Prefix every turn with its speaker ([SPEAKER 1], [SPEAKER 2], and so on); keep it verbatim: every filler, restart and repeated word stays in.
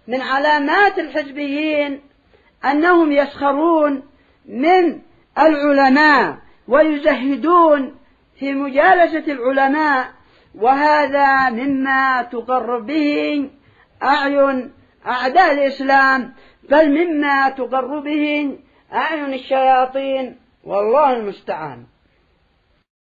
[SPEAKER 1] من علامات الحزبيين أنهم يسخرون من العلماء ويزهدون في مجالسة العلماء، وهذا مما تقر به أعين أعداء الإسلام، بل مما تقر به أعين الشياطين، والله المستعان.